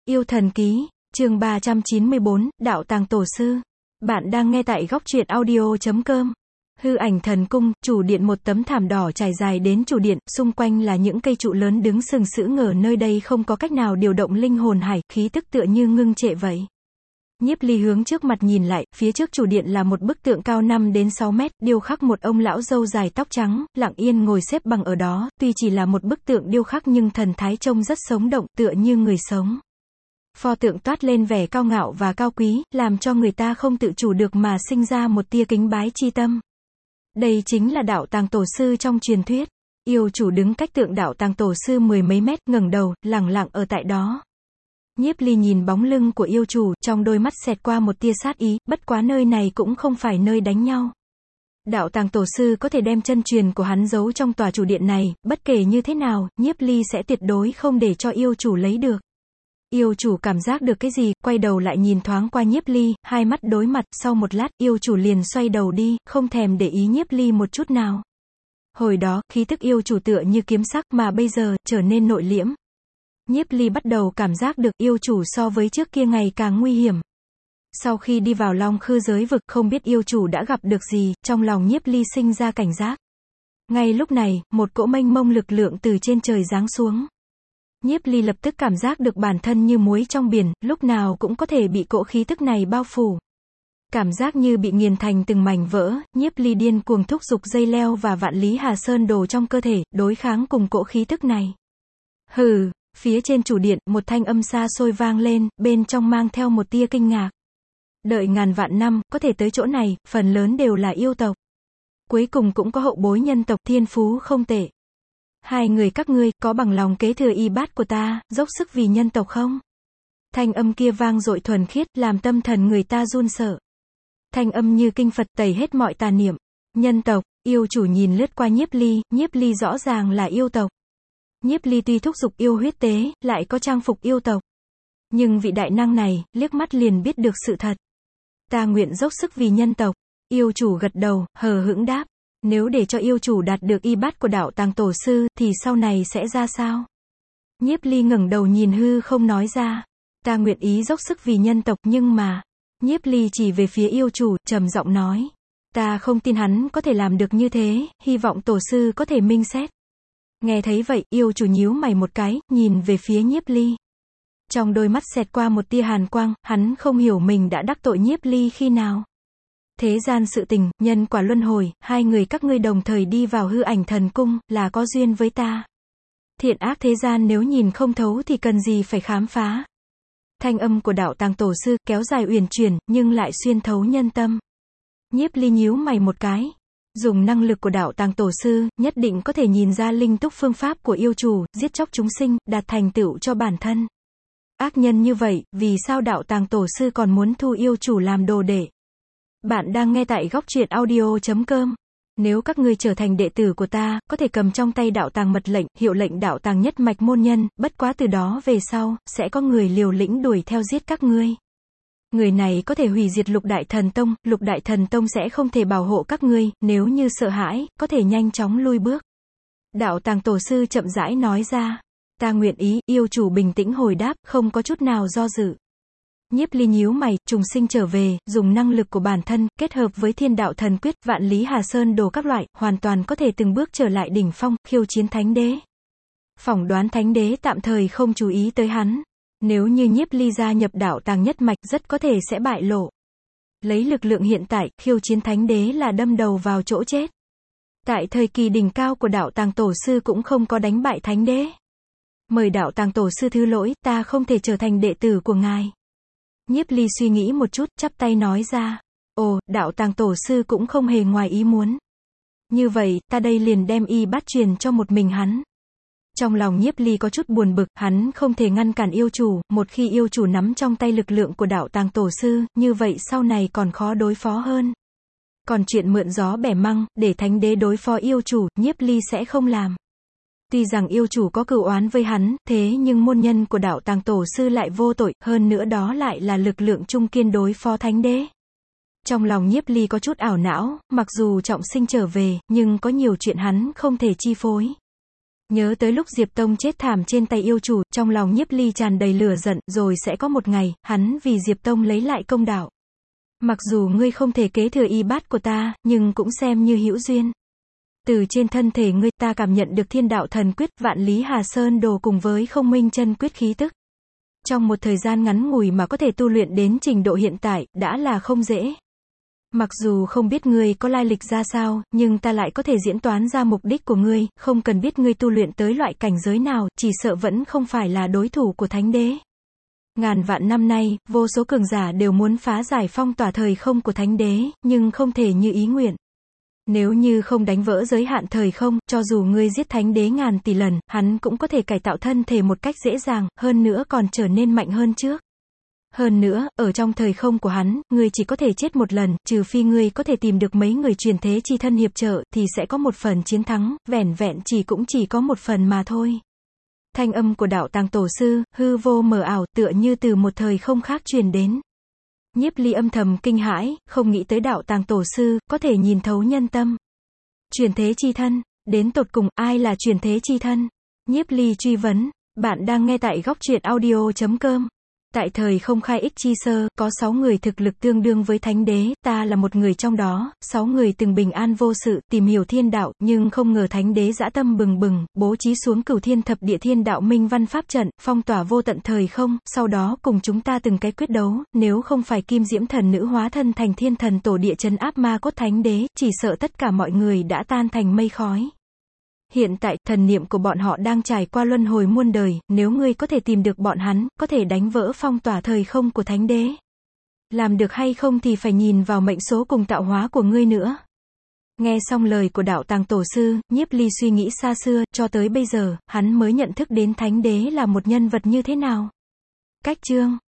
Yêu thần ký, chương 394, Đạo Tàng Tổ Sư. Bạn đang nghe tại góc truyện audio.com. Hư ảnh thần cung, chủ điện, một tấm thảm đỏ trải dài đến chủ điện, xung quanh là những cây trụ lớn đứng sừng sững, ở nơi đây không có cách nào điều động linh hồn hải, khí tức tựa như ngưng trệ vậy. Nhiếp Ly hướng trước mặt nhìn lại, phía trước chủ điện là một bức tượng cao 5 đến 6 mét, điêu khắc một ông lão râu dài tóc trắng, lặng yên ngồi xếp bằng ở đó, tuy chỉ là một bức tượng điêu khắc nhưng thần thái trông rất sống động, tựa như người sống. Pho tượng toát lên vẻ cao ngạo và cao quý, làm cho người ta không tự chủ được mà sinh ra một tia kính bái chi tâm. Đây chính là Đạo Tàng Tổ Sư trong truyền thuyết. Yêu chủ đứng cách tượng Đạo Tàng Tổ Sư mười mấy mét, ngẩng đầu, lẳng lặng ở tại đó. Nhiếp Ly nhìn bóng lưng của yêu chủ, trong đôi mắt xẹt qua một tia sát ý, bất quá nơi này cũng không phải nơi đánh nhau. Đạo Tàng Tổ Sư có thể đem chân truyền của hắn giấu trong tòa chủ điện này, bất kể như thế nào, Nhiếp Ly sẽ tuyệt đối không để cho yêu chủ lấy được. Yêu chủ cảm giác được cái gì, quay đầu lại nhìn thoáng qua Nhiếp Ly, hai mắt đối mặt, sau một lát, yêu chủ liền xoay đầu đi, không thèm để ý Nhiếp Ly một chút nào. Hồi đó, khí tức yêu chủ tựa như kiếm sắc, mà bây giờ, trở nên nội liễm. Nhiếp Ly bắt đầu cảm giác được yêu chủ so với trước kia ngày càng nguy hiểm. Sau khi đi vào Long Khư giới vực, không biết yêu chủ đã gặp được gì, trong lòng Nhiếp Ly sinh ra cảnh giác. Ngay lúc này, một cỗ mênh mông lực lượng từ trên trời giáng xuống. Nhiếp Ly lập tức cảm giác được bản thân như muối trong biển, lúc nào cũng có thể bị cỗ khí tức này bao phủ. Cảm giác như bị nghiền thành từng mảnh vỡ, Nhiếp Ly điên cuồng thúc giục dây leo và vạn lý hà sơn đồ trong cơ thể, đối kháng cùng cỗ khí tức này. Hừ, phía trên chủ điện, một thanh âm xa xôi vang lên, bên trong mang theo một tia kinh ngạc. Đợi ngàn vạn năm, có thể tới chỗ này, phần lớn đều là yêu tộc. Cuối cùng cũng có hậu bối nhân tộc, thiên phú không tệ. Hai người các ngươi, có bằng lòng kế thừa y bát của ta, dốc sức vì nhân tộc không? Thanh âm kia vang dội thuần khiết, làm tâm thần người ta run sợ. Thanh âm như kinh Phật, tẩy hết mọi tà niệm. Nhân tộc, yêu chủ nhìn lướt qua Nhiếp Ly rõ ràng là yêu tộc. Nhiếp Ly tuy thúc giục yêu huyết tế, lại có trang phục yêu tộc. Nhưng vị đại năng này, liếc mắt liền biết được sự thật. Ta nguyện dốc sức vì nhân tộc. Yêu chủ gật đầu, hờ hững đáp. Nếu để cho yêu chủ đạt được y bát của Đạo Tàng Tổ Sư, thì sau này sẽ ra sao? Nhiếp Ly ngẩng đầu nhìn hư không nói ra. Ta nguyện ý dốc sức vì nhân tộc, nhưng mà... Nhiếp Ly chỉ về phía yêu chủ, trầm giọng nói. Ta không tin hắn có thể làm được như thế, hy vọng Tổ Sư có thể minh xét. Nghe thấy vậy, yêu chủ nhíu mày một cái, nhìn về phía Nhiếp Ly. Trong đôi mắt xẹt qua một tia hàn quang, hắn không hiểu mình đã đắc tội Nhiếp Ly khi nào. Thế gian sự tình, nhân quả luân hồi, hai người các ngươi đồng thời đi vào hư ảnh thần cung, là có duyên với ta. Thiện ác thế gian nếu nhìn không thấu thì cần gì phải khám phá. Thanh âm của Đạo Tàng Tổ Sư, kéo dài uyển chuyển, nhưng lại xuyên thấu nhân tâm. Nhiếp Ly nhíu mày một cái. Dùng năng lực của Đạo Tàng Tổ Sư, nhất định có thể nhìn ra linh túc phương pháp của yêu chủ, giết chóc chúng sinh, đạt thành tựu cho bản thân. Ác nhân như vậy, vì sao Đạo Tàng Tổ Sư còn muốn thu yêu chủ làm đồ đệ? Bạn đang nghe tại góc truyện audio.com. Nếu các ngươi trở thành đệ tử của ta, có thể cầm trong tay Đạo Tàng mật lệnh, hiệu lệnh Đạo Tàng nhất mạch môn nhân, bất quá từ đó về sau, sẽ có người liều lĩnh đuổi theo giết các ngươi. Người này có thể hủy diệt Lục Đại Thần Tông sẽ không thể bảo hộ các ngươi, nếu như sợ hãi, có thể nhanh chóng lui bước. Đạo Tàng Tổ Sư chậm rãi nói ra. Ta nguyện ý, yêu chủ bình tĩnh hồi đáp, không có chút nào do dự. Nhiếp Ly nhíu mày, trùng sinh trở về, dùng năng lực của bản thân, kết hợp với Thiên Đạo Thần Quyết, vạn lý hà sơn đồ các loại, hoàn toàn có thể từng bước trở lại đỉnh phong, khiêu chiến Thánh Đế. Phỏng đoán Thánh Đế tạm thời không chú ý tới hắn. Nếu như Nhiếp Ly gia nhập Đạo Tàng nhất mạch, rất có thể sẽ bại lộ. Lấy lực lượng hiện tại, khiêu chiến Thánh Đế là đâm đầu vào chỗ chết. Tại thời kỳ đỉnh cao của Đạo Tàng Tổ Sư cũng không có đánh bại Thánh Đế. Mời Đạo Tàng Tổ Sư thứ lỗi, ta không thể trở thành đệ tử của ngài. Nhiếp Ly suy nghĩ một chút, chắp tay nói ra. Ồ, Đạo Tàng Tổ Sư cũng không hề ngoài ý muốn. Như vậy, ta đây liền đem y bát truyền cho một mình hắn. Trong lòng Nhiếp Ly có chút buồn bực, hắn không thể ngăn cản yêu chủ, một khi yêu chủ nắm trong tay lực lượng của Đạo Tàng Tổ Sư, như vậy sau này còn khó đối phó hơn. Còn chuyện mượn gió bẻ măng, để Thánh Đế đối phó yêu chủ, Nhiếp Ly sẽ không làm. Tuy rằng yêu chủ có cừu oán với hắn, thế nhưng môn nhân của Đạo Tàng Tổ Sư lại vô tội, hơn nữa đó lại là lực lượng trung kiên đối phó Thánh Đế. Trong lòng Nhiếp Ly có chút ảo não, mặc dù trọng sinh trở về, nhưng có nhiều chuyện hắn không thể chi phối. Nhớ tới lúc Diệp Tông chết thảm trên tay yêu chủ, trong lòng Nhiếp Ly tràn đầy lửa giận, rồi sẽ có một ngày, hắn vì Diệp Tông lấy lại công đạo. Mặc dù ngươi không thể kế thừa y bát của ta, nhưng cũng xem như hữu duyên. Từ trên thân thể ngươi, ta cảm nhận được thiên đạo thần quyết, vạn lý Hà Sơn đồ cùng với không minh chân quyết khí tức. Trong một thời gian ngắn ngủi mà có thể tu luyện đến trình độ hiện tại, đã là không dễ. Mặc dù không biết ngươi có lai lịch ra sao, nhưng ta lại có thể diễn toán ra mục đích của ngươi, không cần biết ngươi tu luyện tới loại cảnh giới nào, chỉ sợ vẫn không phải là đối thủ của Thánh Đế. Ngàn vạn năm nay, vô số cường giả đều muốn phá giải phong tỏa thời không của Thánh Đế, nhưng không thể như ý nguyện. Nếu như không đánh vỡ giới hạn thời không, cho dù ngươi giết Thánh Đế ngàn tỷ lần, hắn cũng có thể cải tạo thân thể một cách dễ dàng, hơn nữa còn trở nên mạnh hơn trước. Hơn nữa, ở trong thời không của hắn, ngươi chỉ có thể chết một lần, trừ phi ngươi có thể tìm được mấy người truyền thế chi thân hiệp trợ, thì sẽ có một phần chiến thắng, vẻn vẹn cũng chỉ có một phần mà thôi. Thanh âm của đạo tàng tổ sư, hư vô mờ ảo, tựa như từ một thời không khác truyền đến. Nhiếp Ly âm thầm kinh hãi, không nghĩ tới đạo tàng tổ sư, có thể nhìn thấu nhân tâm. Truyền thế chi thân, đến tột cùng, ai là truyền thế chi thân? Nhiếp Ly truy vấn, bạn đang nghe tại góc truyện audio.com. Tại thời không khai ích chi sơ, có 6 người thực lực tương đương với Thánh Đế, ta là một người trong đó, 6 người từng bình an vô sự, tìm hiểu thiên đạo, nhưng không ngờ Thánh Đế dã tâm bừng bừng, bố trí xuống Cửu Thiên Thập Địa Thiên Đạo Minh Văn Pháp trận, phong tỏa vô tận thời không, sau đó cùng chúng ta từng cái quyết đấu, nếu không phải Kim Diễm Thần Nữ hóa thân thành Thiên Thần Tổ Địa trấn áp ma cốt Thánh Đế, chỉ sợ tất cả mọi người đã tan thành mây khói. Hiện tại, thần niệm của bọn họ đang trải qua luân hồi muôn đời, nếu ngươi có thể tìm được bọn hắn, có thể đánh vỡ phong tỏa thời không của Thánh Đế. Làm được hay không thì phải nhìn vào mệnh số cùng tạo hóa của ngươi nữa. Nghe xong lời của đạo tàng tổ sư, Nhiếp Ly suy nghĩ xa xưa, cho tới bây giờ, hắn mới nhận thức đến Thánh Đế là một nhân vật như thế nào. Cách chương